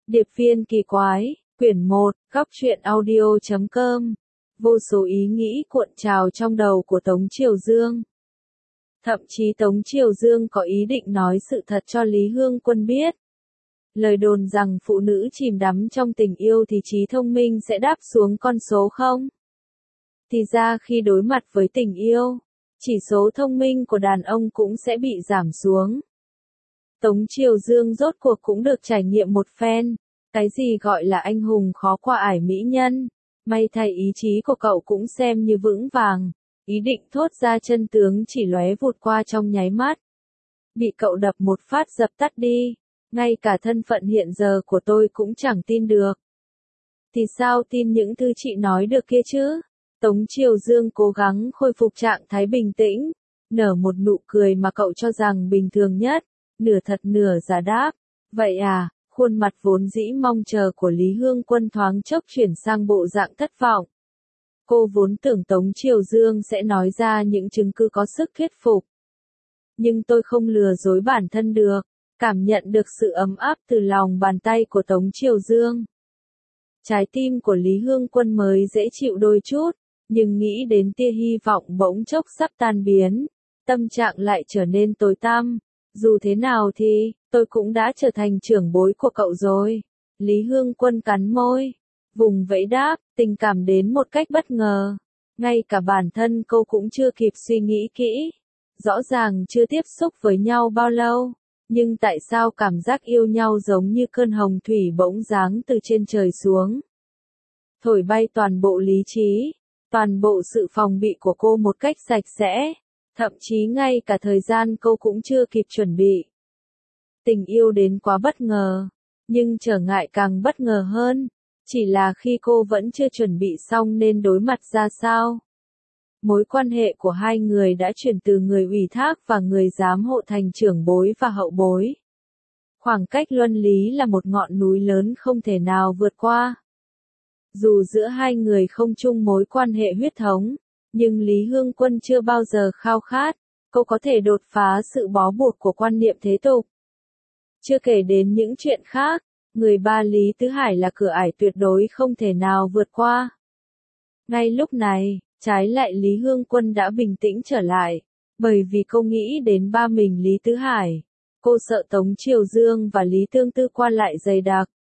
Điệp viên kỳ quái, quyển 1, góc truyện audio.com. Vô số ý nghĩ cuộn trào trong đầu của Tống Triều Dương. Thậm chí Tống Triều Dương có ý định nói sự thật cho Lý Hương Quân biết. Lời đồn rằng phụ nữ chìm đắm trong tình yêu thì trí thông minh sẽ đáp xuống con số không? Thì ra khi đối mặt với tình yêu, chỉ số thông minh của đàn ông cũng sẽ bị giảm xuống. Tống Triều Dương rốt cuộc cũng được trải nghiệm một phen, cái gì gọi là anh hùng khó qua ải mỹ nhân, may thay ý chí của cậu cũng xem như vững vàng, ý định thốt ra chân tướng chỉ lóe vụt qua trong nháy mắt. Bị cậu đập một phát dập tắt đi, ngay cả thân phận hiện giờ của tôi cũng chẳng tin được. Thì sao tin những thứ chị nói được kia chứ? Tống Triều Dương cố gắng khôi phục trạng thái bình tĩnh, nở một nụ cười mà cậu cho rằng bình thường nhất, nửa thật nửa giả đáp. Vậy à, khuôn mặt vốn dĩ mong chờ của Lý Hương Quân thoáng chốc chuyển sang bộ dạng thất vọng. Cô vốn tưởng Tống Triều Dương sẽ nói ra những chứng cứ có sức thuyết phục. Nhưng tôi không lừa dối bản thân được, cảm nhận được sự ấm áp từ lòng bàn tay của Tống Triều Dương. Trái tim của Lý Hương Quân mới dễ chịu đôi chút, nhưng nghĩ đến tia hy vọng bỗng chốc sắp tan biến, tâm trạng lại trở nên tối tăm. Dù thế nào thì, tôi cũng đã trở thành trưởng bối của cậu rồi. Lý Hương Quân cắn môi, vùng vẫy đáp, tình cảm đến một cách bất ngờ. Ngay cả bản thân cô cũng chưa kịp suy nghĩ kỹ. Rõ ràng chưa tiếp xúc với nhau bao lâu, nhưng tại sao cảm giác yêu nhau giống như cơn hồng thủy bỗng giáng từ trên trời xuống. Thổi bay toàn bộ lý trí, toàn bộ sự phòng bị của cô một cách sạch sẽ. Thậm chí ngay cả thời gian cô cũng chưa kịp chuẩn bị. Tình yêu đến quá bất ngờ, nhưng trở ngại càng bất ngờ hơn, chỉ là khi cô vẫn chưa chuẩn bị xong nên đối mặt ra sao. Mối quan hệ của hai người đã chuyển từ người ủy thác và người giám hộ thành trưởng bối và hậu bối. Khoảng cách luân lý là một ngọn núi lớn không thể nào vượt qua. Dù giữa hai người không chung mối quan hệ huyết thống, nhưng Lý Hương Quân chưa bao giờ khao khát, cô có thể đột phá sự bó buộc của quan niệm thế tục. Chưa kể đến những chuyện khác, người ba Lý Tứ Hải là cửa ải tuyệt đối không thể nào vượt qua. Ngay lúc này, trái lại Lý Hương Quân đã bình tĩnh trở lại, bởi vì cô nghĩ đến ba mình Lý Tứ Hải. Cô sợ Tống Triều Dương và Lý Tương Tư qua lại dày đặc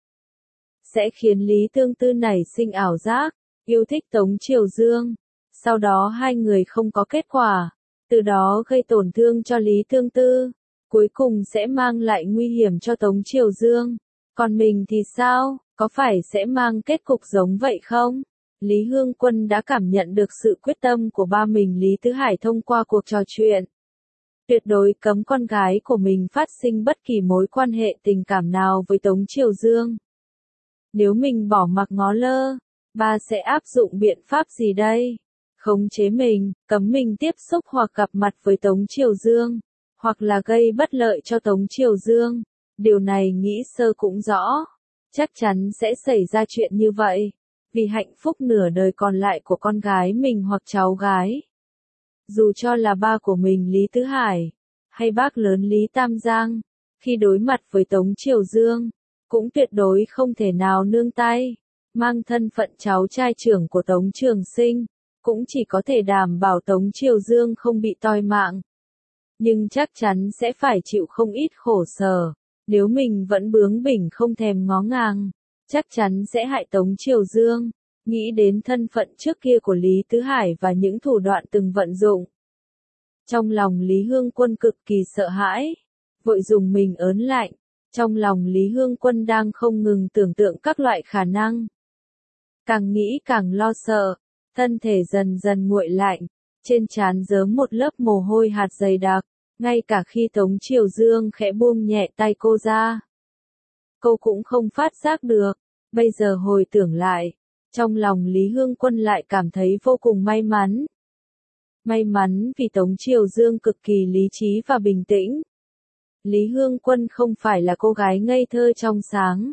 sẽ khiến Lý Tương Tư nảy sinh ảo giác, yêu thích Tống Triều Dương. Sau đó hai người không có kết quả, từ đó gây tổn thương cho Lý Tương Tư, cuối cùng sẽ mang lại nguy hiểm cho Tống Triều Dương. Còn mình thì sao, có phải sẽ mang kết cục giống vậy không? Lý Hương Quân đã cảm nhận được sự quyết tâm của ba mình Lý Tứ Hải thông qua cuộc trò chuyện. Tuyệt đối cấm con gái của mình phát sinh bất kỳ mối quan hệ tình cảm nào với Tống Triều Dương. Nếu mình bỏ mặc ngó lơ, ba sẽ áp dụng biện pháp gì đây? Khống chế mình, cấm mình tiếp xúc hoặc gặp mặt với Tống Triều Dương, hoặc là gây bất lợi cho Tống Triều Dương. Điều này nghĩ sơ cũng rõ, chắc chắn sẽ xảy ra chuyện như vậy, vì hạnh phúc nửa đời còn lại của con gái mình hoặc cháu gái. Dù cho là ba của mình Lý Tứ Hải, hay bác lớn Lý Tam Giang, khi đối mặt với Tống Triều Dương, cũng tuyệt đối không thể nào nương tay, mang thân phận cháu trai trưởng của Tống Trường Sinh. Cũng chỉ có thể đảm bảo Tống Triều Dương không bị toi mạng. Nhưng chắc chắn sẽ phải chịu không ít khổ sở, nếu mình vẫn bướng bỉnh không thèm ngó ngàng, chắc chắn sẽ hại Tống Triều Dương. Nghĩ đến thân phận trước kia của Lý Tứ Hải và những thủ đoạn từng vận dụng. Trong lòng Lý Hương Quân cực kỳ sợ hãi, vội dùng mình ớn lạnh, trong lòng Lý Hương Quân đang không ngừng tưởng tượng các loại khả năng. Càng nghĩ càng lo sợ. Thân thể dần dần nguội lạnh, trên trán rớm một lớp mồ hôi hạt dày đặc, ngay cả khi Tống Triều Dương khẽ buông nhẹ tay cô ra. Cô cũng không phát giác được, bây giờ hồi tưởng lại, trong lòng Lý Hương Quân lại cảm thấy vô cùng may mắn. May mắn vì Tống Triều Dương cực kỳ lý trí và bình tĩnh. Lý Hương Quân không phải là cô gái ngây thơ trong sáng.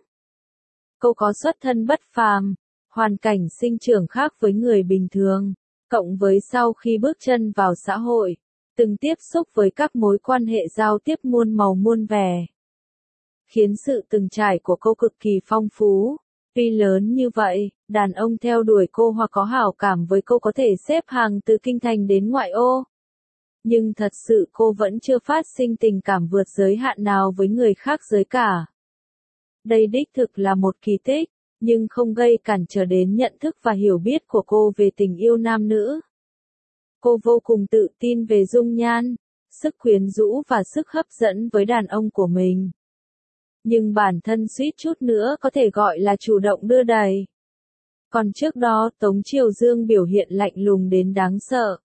Cô có xuất thân bất phàm. Hoàn cảnh sinh trưởng khác với người bình thường, cộng với sau khi bước chân vào xã hội, từng tiếp xúc với các mối quan hệ giao tiếp muôn màu muôn vẻ. khiến sự từng trải của cô cực kỳ phong phú. Tuy lớn như vậy, đàn ông theo đuổi cô hoặc có hảo cảm với cô có thể xếp hàng từ kinh thành đến ngoại ô. Nhưng thật sự cô vẫn chưa phát sinh tình cảm vượt giới hạn nào với người khác giới cả. Đây đích thực là một kỳ tích, nhưng không gây cản trở đến nhận thức và hiểu biết của cô về tình yêu nam nữ. Cô vô cùng tự tin về dung nhan, sức quyến rũ và sức hấp dẫn với đàn ông của mình. Nhưng bản thân suýt chút nữa có thể gọi là chủ động đưa đẩy. Còn trước đó Tống Triều Dương biểu hiện lạnh lùng đến đáng sợ.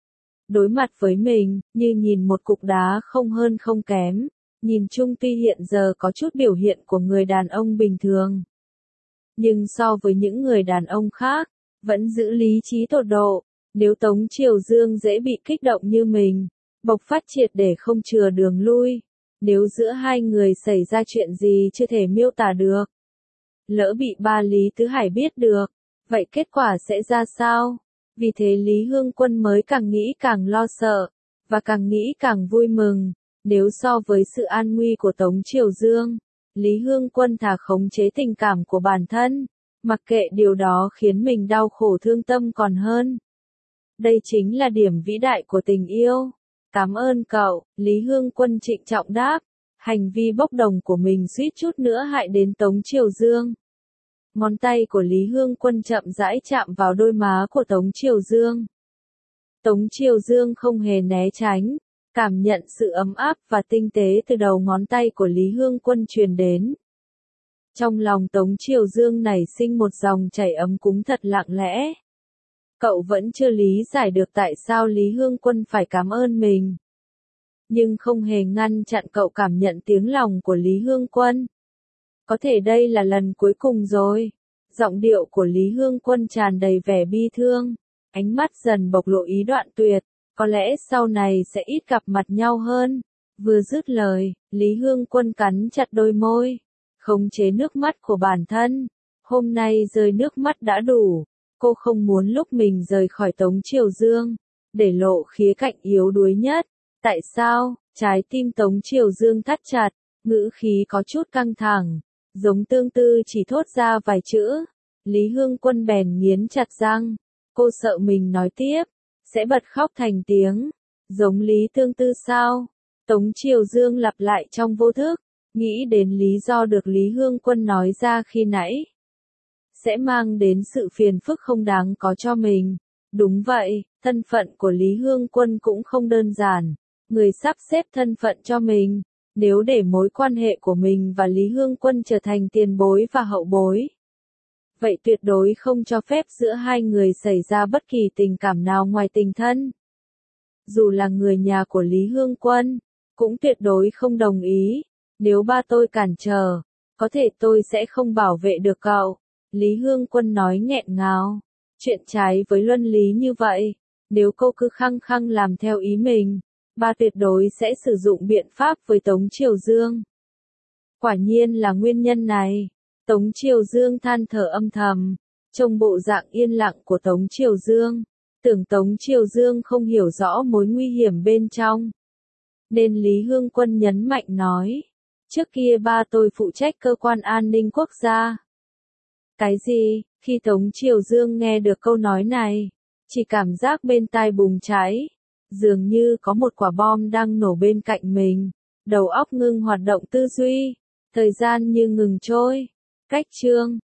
Đối mặt với mình, như nhìn một cục đá không hơn không kém, nhìn chung tuy hiện giờ có chút biểu hiện của người đàn ông bình thường. Nhưng so với những người đàn ông khác, vẫn giữ lý trí tột độ, nếu Tống Triều Dương dễ bị kích động như mình, bộc phát triệt để không chừa đường lui, nếu giữa hai người xảy ra chuyện gì chưa thể miêu tả được. Lỡ bị ba Lý Tứ Hải biết được, vậy kết quả sẽ ra sao? Vì thế Lý Hương Quân mới càng nghĩ càng lo sợ, và càng nghĩ càng vui mừng, nếu so với sự an nguy của Tống Triều Dương, Lý Hương Quân thà khống chế tình cảm của bản thân, mặc kệ điều đó khiến mình đau khổ thương tâm còn hơn. Đây chính là điểm vĩ đại của tình yêu. Cảm ơn cậu, Lý Hương Quân trịnh trọng đáp, hành vi bốc đồng của mình suýt chút nữa hại đến Tống Triều Dương. Ngón tay của Lý Hương Quân chậm rãi chạm vào đôi má của Tống Triều Dương. Tống Triều Dương không hề né tránh, cảm nhận sự ấm áp và tinh tế từ đầu ngón tay của Lý Hương Quân truyền đến. Trong lòng Tống Triều Dương nảy sinh một dòng chảy ấm cúng thật lặng lẽ. Cậu vẫn chưa lý giải được tại sao Lý Hương Quân phải cảm ơn mình. Nhưng không hề ngăn chặn cậu cảm nhận tiếng lòng của Lý Hương Quân. Có thể đây là lần cuối cùng rồi. Giọng điệu của Lý Hương Quân tràn đầy vẻ bi thương, ánh mắt dần bộc lộ ý đoạn tuyệt, có lẽ sau này sẽ ít gặp mặt nhau hơn. Vừa dứt lời, Lý Hương Quân cắn chặt đôi môi, khống chế nước mắt của bản thân. Hôm nay rơi nước mắt đã đủ, cô không muốn lúc mình rời khỏi Tống Triều Dương, để lộ khía cạnh yếu đuối nhất. Tại sao? Trái tim Tống Triều Dương thắt chặt, ngữ khí có chút căng thẳng, giống Tương Tư chỉ thốt ra vài chữ. Lý Hương Quân bèn nghiến chặt răng, cô sợ mình nói tiếp, sẽ bật khóc thành tiếng. Giống Lý Tương Tư sao? Tống Triều Dương lặp lại trong vô thức, nghĩ đến lý do được Lý Hương Quân nói ra khi nãy. Sẽ mang đến sự phiền phức không đáng có cho mình. Đúng vậy, thân phận của Lý Hương Quân cũng không đơn giản. Người sắp xếp thân phận cho mình, nếu để mối quan hệ của mình và Lý Hương Quân trở thành tiền bối và hậu bối. Vậy tuyệt đối không cho phép giữa hai người xảy ra bất kỳ tình cảm nào ngoài tình thân. Dù là người nhà của Lý Hương Quân, cũng tuyệt đối không đồng ý. Nếu ba tôi cản trở, có thể tôi sẽ không bảo vệ được cậu. Lý Hương Quân nói nghẹn ngào. Chuyện trái với luân lý như vậy, nếu cô cứ khăng khăng làm theo ý mình, ba tuyệt đối sẽ sử dụng biện pháp với Tống Triều Dương. Quả nhiên là nguyên nhân này. Tống Triều Dương than thở âm thầm, trông bộ dạng yên lặng của Tống Triều Dương, tưởng Tống Triều Dương không hiểu rõ mối nguy hiểm bên trong. Nên Lý Hương Quân nhấn mạnh nói, trước kia ba tôi phụ trách cơ quan an ninh quốc gia. Cái gì? Khi Tống Triều Dương nghe được câu nói này, chỉ cảm giác bên tai bùng cháy, dường như có một quả bom đang nổ bên cạnh mình, đầu óc ngưng hoạt động tư duy, thời gian như ngừng trôi. Cách chương